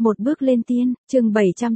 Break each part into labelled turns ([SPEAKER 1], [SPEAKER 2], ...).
[SPEAKER 1] Một bước lên tiên, chương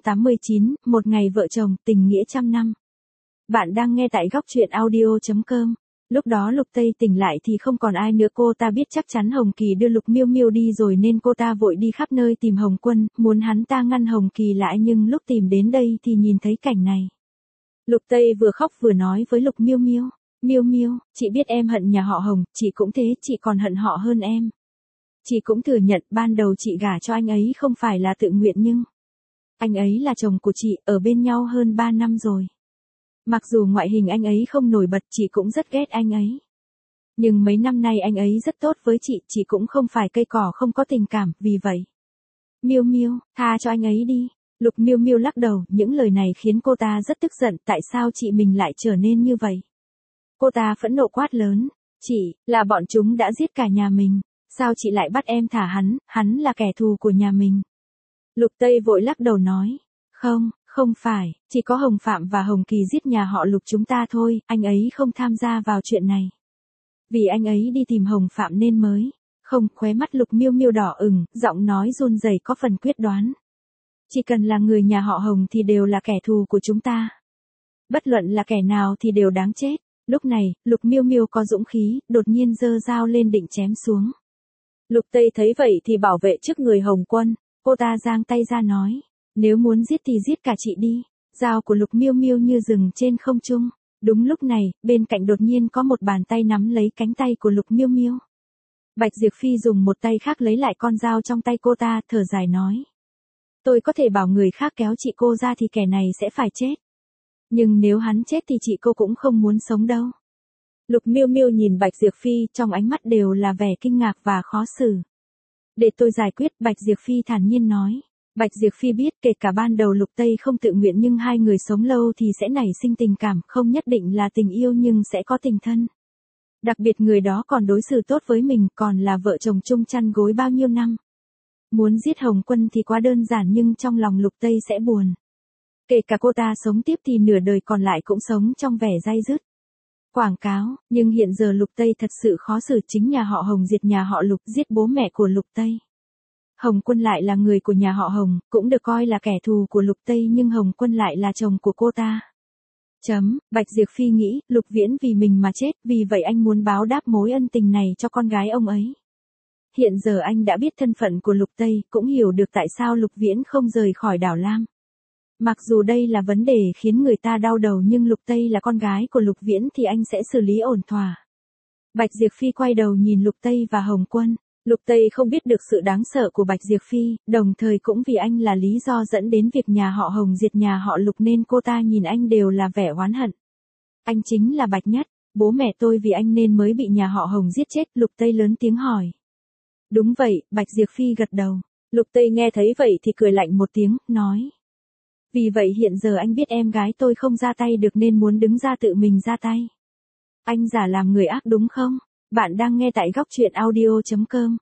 [SPEAKER 1] 789, một ngày vợ chồng, tình nghĩa trăm năm. Bạn đang nghe tại góc truyện audio.com. Lúc đó Lục Tây tỉnh lại thì không còn ai nữa, cô ta biết chắc chắn Hồng Kỳ đưa Lục Miêu Miêu đi rồi nên cô ta vội đi khắp nơi tìm Hồng Quân, muốn hắn ta ngăn Hồng Kỳ lại, nhưng lúc tìm đến đây thì nhìn thấy cảnh này. Lục Tây vừa khóc vừa nói với Lục Miêu Miêu, Miêu Miêu, chị biết em hận nhà họ Hồng, chị cũng thế, chị còn hận họ hơn em. Chị cũng thừa nhận ban đầu chị gả cho anh ấy không phải là tự nguyện, nhưng anh ấy là chồng của chị, ở bên nhau hơn 3 năm rồi. Mặc dù ngoại hình anh ấy không nổi bật, chị cũng rất ghét anh ấy. Nhưng mấy năm nay anh ấy rất tốt với chị cũng không phải cây cỏ không có tình cảm, vì vậy. Miêu Miêu, tha cho anh ấy đi. Lục Miêu Miêu lắc đầu, những lời này khiến cô ta rất tức giận, tại sao chị mình lại trở nên như vậy? Cô ta phẫn nộ quát lớn, chị, là bọn chúng đã giết cả nhà mình. Sao chị lại bắt em thả hắn là kẻ thù của nhà mình. Lục Tây vội lắc đầu nói, không phải, chỉ có Hồng Phạm và Hồng Kỳ giết nhà họ Lục chúng ta thôi, anh ấy không tham gia vào chuyện này. Vì anh ấy đi tìm Hồng Phạm nên mới, không, khóe mắt Lục Miêu Miêu đỏ ửng, giọng nói run rẩy có phần quyết đoán. Chỉ cần là người nhà họ Hồng thì đều là kẻ thù của chúng ta. Bất luận là kẻ nào thì đều đáng chết. Lúc này, Lục Miêu Miêu có dũng khí, đột nhiên giơ dao lên định chém xuống. Lục Tây thấy vậy thì bảo vệ trước người Hồng Quân, cô ta giang tay ra nói, nếu muốn giết thì giết cả chị đi. Dao của Lục Miêu Miêu như dừng trên không trung. Đúng lúc này, bên cạnh đột nhiên có một bàn tay nắm lấy cánh tay của Lục Miêu Miêu. Bạch Diệp Phi dùng một tay khác lấy lại con dao trong tay cô ta, thở dài nói, tôi có thể bảo người khác kéo chị cô ra thì kẻ này sẽ phải chết. Nhưng nếu hắn chết thì chị cô cũng không muốn sống đâu. Lục Miêu Miêu nhìn Bạch Diệp Phi, trong ánh mắt đều là vẻ kinh ngạc và khó xử. Để tôi giải quyết, Bạch Diệp Phi thản nhiên nói. Bạch Diệp Phi biết kể cả ban đầu Lục Tây không tự nguyện nhưng hai người sống lâu thì sẽ nảy sinh tình cảm, không nhất định là tình yêu nhưng sẽ có tình thân. Đặc biệt người đó còn đối xử tốt với mình, còn là vợ chồng chung chăn gối bao nhiêu năm. Muốn giết Hồng Quân thì quá đơn giản nhưng trong lòng Lục Tây sẽ buồn. Kể cả cô ta sống tiếp thì nửa đời còn lại cũng sống trong vẻ day dứt. Quảng cáo, nhưng hiện giờ Lục Tây thật sự khó xử, chính nhà họ Hồng diệt nhà họ Lục, giết bố mẹ của Lục Tây. Hồng Quân lại là người của nhà họ Hồng, cũng được coi là kẻ thù của Lục Tây nhưng Hồng Quân lại là chồng của cô ta. Bạch Diệp Phi nghĩ, Lục Viễn vì mình mà chết, vì vậy anh muốn báo đáp mối ân tình này cho con gái ông ấy. Hiện giờ anh đã biết thân phận của Lục Tây, cũng hiểu được tại sao Lục Viễn không rời khỏi đảo Lam. Mặc dù đây là vấn đề khiến người ta đau đầu nhưng Lục Tây là con gái của Lục Viễn thì anh sẽ xử lý ổn thỏa. Bạch Diệp Phi quay đầu nhìn Lục Tây và Hồng Quân. Lục Tây không biết được sự đáng sợ của Bạch Diệp Phi, đồng thời cũng vì anh là lý do dẫn đến việc nhà họ Hồng diệt nhà họ Lục nên cô ta nhìn anh đều là vẻ oán hận. Anh chính là Bạch Nhất, bố mẹ tôi vì anh nên mới bị nhà họ Hồng giết chết, Lục Tây lớn tiếng hỏi. Đúng vậy, Bạch Diệp Phi gật đầu. Lục Tây nghe thấy vậy thì cười lạnh một tiếng, nói. Vì vậy hiện giờ anh biết em gái tôi không ra tay được nên muốn đứng ra tự mình ra tay. Anh giả làm người ác đúng không? Bạn đang nghe tại góc truyện audio.com.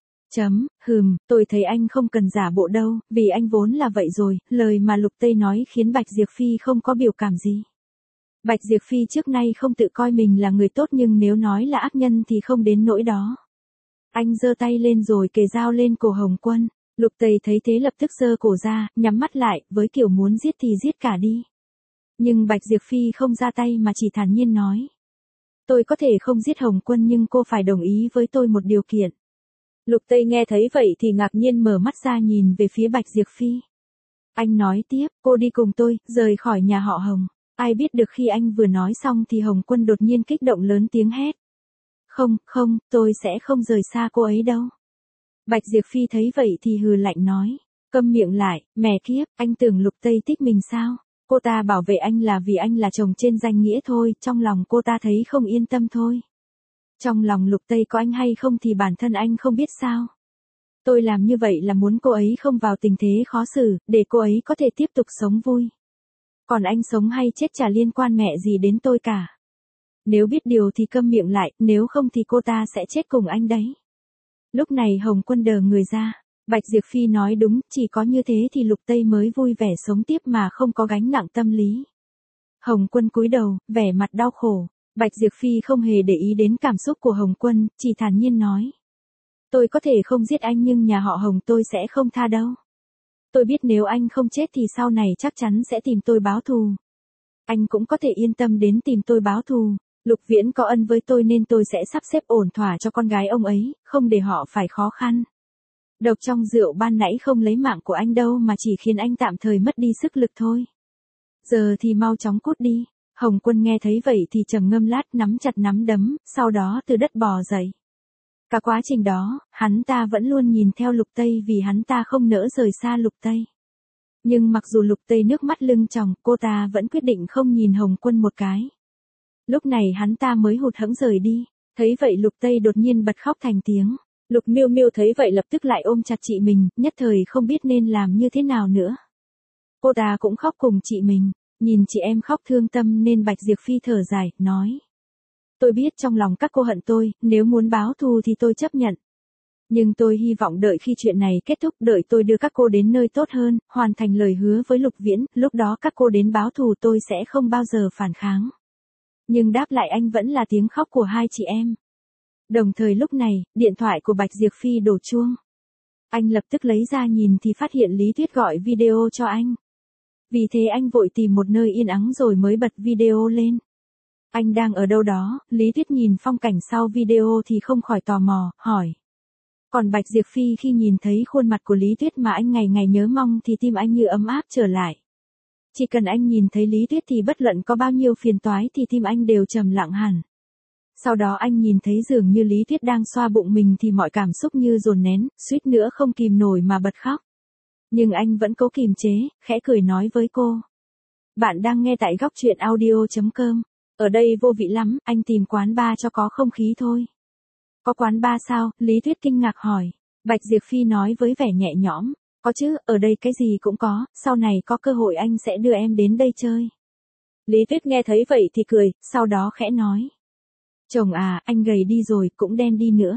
[SPEAKER 1] Tôi thấy anh không cần giả bộ đâu, vì anh vốn là vậy rồi, lời mà Lục Tây nói khiến Bạch Diệp Phi không có biểu cảm gì. Bạch Diệp Phi trước nay không tự coi mình là người tốt nhưng nếu nói là ác nhân thì không đến nỗi đó. Anh giơ tay lên rồi kề dao lên cổ Hồng Quân. Lục Tây thấy thế lập tức giơ cổ ra, nhắm mắt lại, với kiểu muốn giết thì giết cả đi. Nhưng Bạch Diệp Phi không ra tay mà chỉ thản nhiên nói. Tôi có thể không giết Hồng Quân nhưng cô phải đồng ý với tôi một điều kiện. Lục Tây nghe thấy vậy thì ngạc nhiên mở mắt ra nhìn về phía Bạch Diệp Phi. Anh nói tiếp, cô đi cùng tôi, rời khỏi nhà họ Hồng. Ai biết được khi anh vừa nói xong thì Hồng Quân đột nhiên kích động lớn tiếng hét. Không, tôi sẽ không rời xa cô ấy đâu. Bạch Diệp Phi thấy vậy thì hừ lạnh nói. Câm miệng lại, mẹ kiếp, anh tưởng Lục Tây thích mình sao? Cô ta bảo vệ anh là vì anh là chồng trên danh nghĩa thôi, trong lòng cô ta thấy không yên tâm thôi. Trong lòng Lục Tây có anh hay không thì bản thân anh không biết sao. Tôi làm như vậy là muốn cô ấy không vào tình thế khó xử, để cô ấy có thể tiếp tục sống vui. Còn anh sống hay chết chả liên quan mẹ gì đến tôi cả. Nếu biết điều thì câm miệng lại, nếu không thì cô ta sẽ chết cùng anh đấy. Lúc này Hồng Quân đờ người ra. Bạch Diệp Phi nói đúng, chỉ có như thế thì Lục Tây mới vui vẻ sống tiếp mà không có gánh nặng tâm lý. Hồng Quân cúi đầu, vẻ mặt đau khổ. Bạch Diệp Phi không hề để ý đến cảm xúc của Hồng Quân, chỉ thản nhiên nói. Tôi có thể không giết anh nhưng nhà họ Hồng tôi sẽ không tha đâu. Tôi biết nếu anh không chết thì sau này chắc chắn sẽ tìm tôi báo thù. Anh cũng có thể yên tâm đến tìm tôi báo thù. Lục Viễn có ân với tôi nên tôi sẽ sắp xếp ổn thỏa cho con gái ông ấy, không để họ phải khó khăn. Độc trong rượu ban nãy không lấy mạng của anh đâu mà chỉ khiến anh tạm thời mất đi sức lực thôi. Giờ thì mau chóng cút đi. Hồng Quân nghe thấy vậy thì trầm ngâm lát, nắm chặt nắm đấm, sau đó từ đất bò dậy. Cả quá trình đó, hắn ta vẫn luôn nhìn theo Lục Tây vì hắn ta không nỡ rời xa Lục Tây. Nhưng mặc dù Lục Tây nước mắt lưng tròng, cô ta vẫn quyết định không nhìn Hồng Quân một cái. Lúc này hắn ta mới hụt hẫng rời đi. Thấy vậy Lục Tây đột nhiên bật khóc thành tiếng. Lục Miêu Miêu thấy vậy lập tức lại ôm chặt chị mình, nhất thời không biết nên làm như thế nào nữa. Cô ta cũng khóc cùng chị mình. Nhìn chị em khóc thương tâm nên Bạch Diệp Phi thở dài, nói. Tôi biết trong lòng các cô hận tôi, nếu muốn báo thù thì tôi chấp nhận. Nhưng tôi hy vọng đợi khi chuyện này kết thúc, đợi tôi đưa các cô đến nơi tốt hơn, hoàn thành lời hứa với Lục Viễn, lúc đó các cô đến báo thù tôi sẽ không bao giờ phản kháng. Nhưng đáp lại anh vẫn là tiếng khóc của hai chị em. Đồng thời lúc này, điện thoại của Bạch Diệp Phi đổ chuông. Anh lập tức lấy ra nhìn thì phát hiện Lý Tuyết gọi video cho anh. Vì thế anh vội tìm một nơi yên ắng rồi mới bật video lên. Anh đang ở đâu đó, Lý Tuyết nhìn phong cảnh sau video thì không khỏi tò mò, hỏi. Còn Bạch Diệp Phi khi nhìn thấy khuôn mặt của Lý Tuyết mà anh ngày ngày nhớ mong thì tim anh như ấm áp trở lại. Chỉ cần anh nhìn thấy Lý Tuyết thì bất luận có bao nhiêu phiền toái thì tim anh đều trầm lặng hẳn. Sau đó anh nhìn thấy dường như Lý Tuyết đang xoa bụng mình thì mọi cảm xúc như dồn nén, suýt nữa không kìm nổi mà bật khóc. Nhưng anh vẫn cố kìm chế, khẽ cười nói với cô. Bạn đang nghe tại góc truyện audio.com. Ở đây vô vị lắm, anh tìm quán bar cho có không khí thôi. Có quán bar sao? Lý Tuyết kinh ngạc hỏi. Bạch Diệp Phi nói với vẻ nhẹ nhõm. Có chứ, ở đây cái gì cũng có, sau này có cơ hội anh sẽ đưa em đến đây chơi. Lý Tuyết nghe thấy vậy thì cười, sau đó khẽ nói. Chồng à, anh gầy đi rồi, cũng đen đi nữa.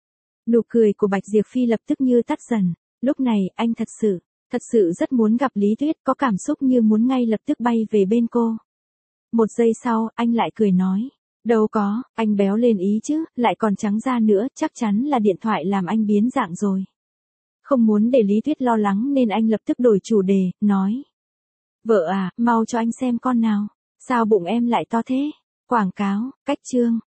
[SPEAKER 1] Nụ cười của Bạch Diệp Phi lập tức như tắt dần. Lúc này, anh thật sự rất muốn gặp Lý Tuyết, có cảm xúc như muốn ngay lập tức bay về bên cô. Một giây sau, anh lại cười nói. Đâu có, anh béo lên ý chứ, lại còn trắng da nữa, chắc chắn là điện thoại làm anh biến dạng rồi. Không muốn để Lý Tuyết lo lắng nên anh lập tức đổi chủ đề, nói. Vợ à, mau cho anh xem con nào. Sao bụng em lại to thế? Quảng cáo, cách chương.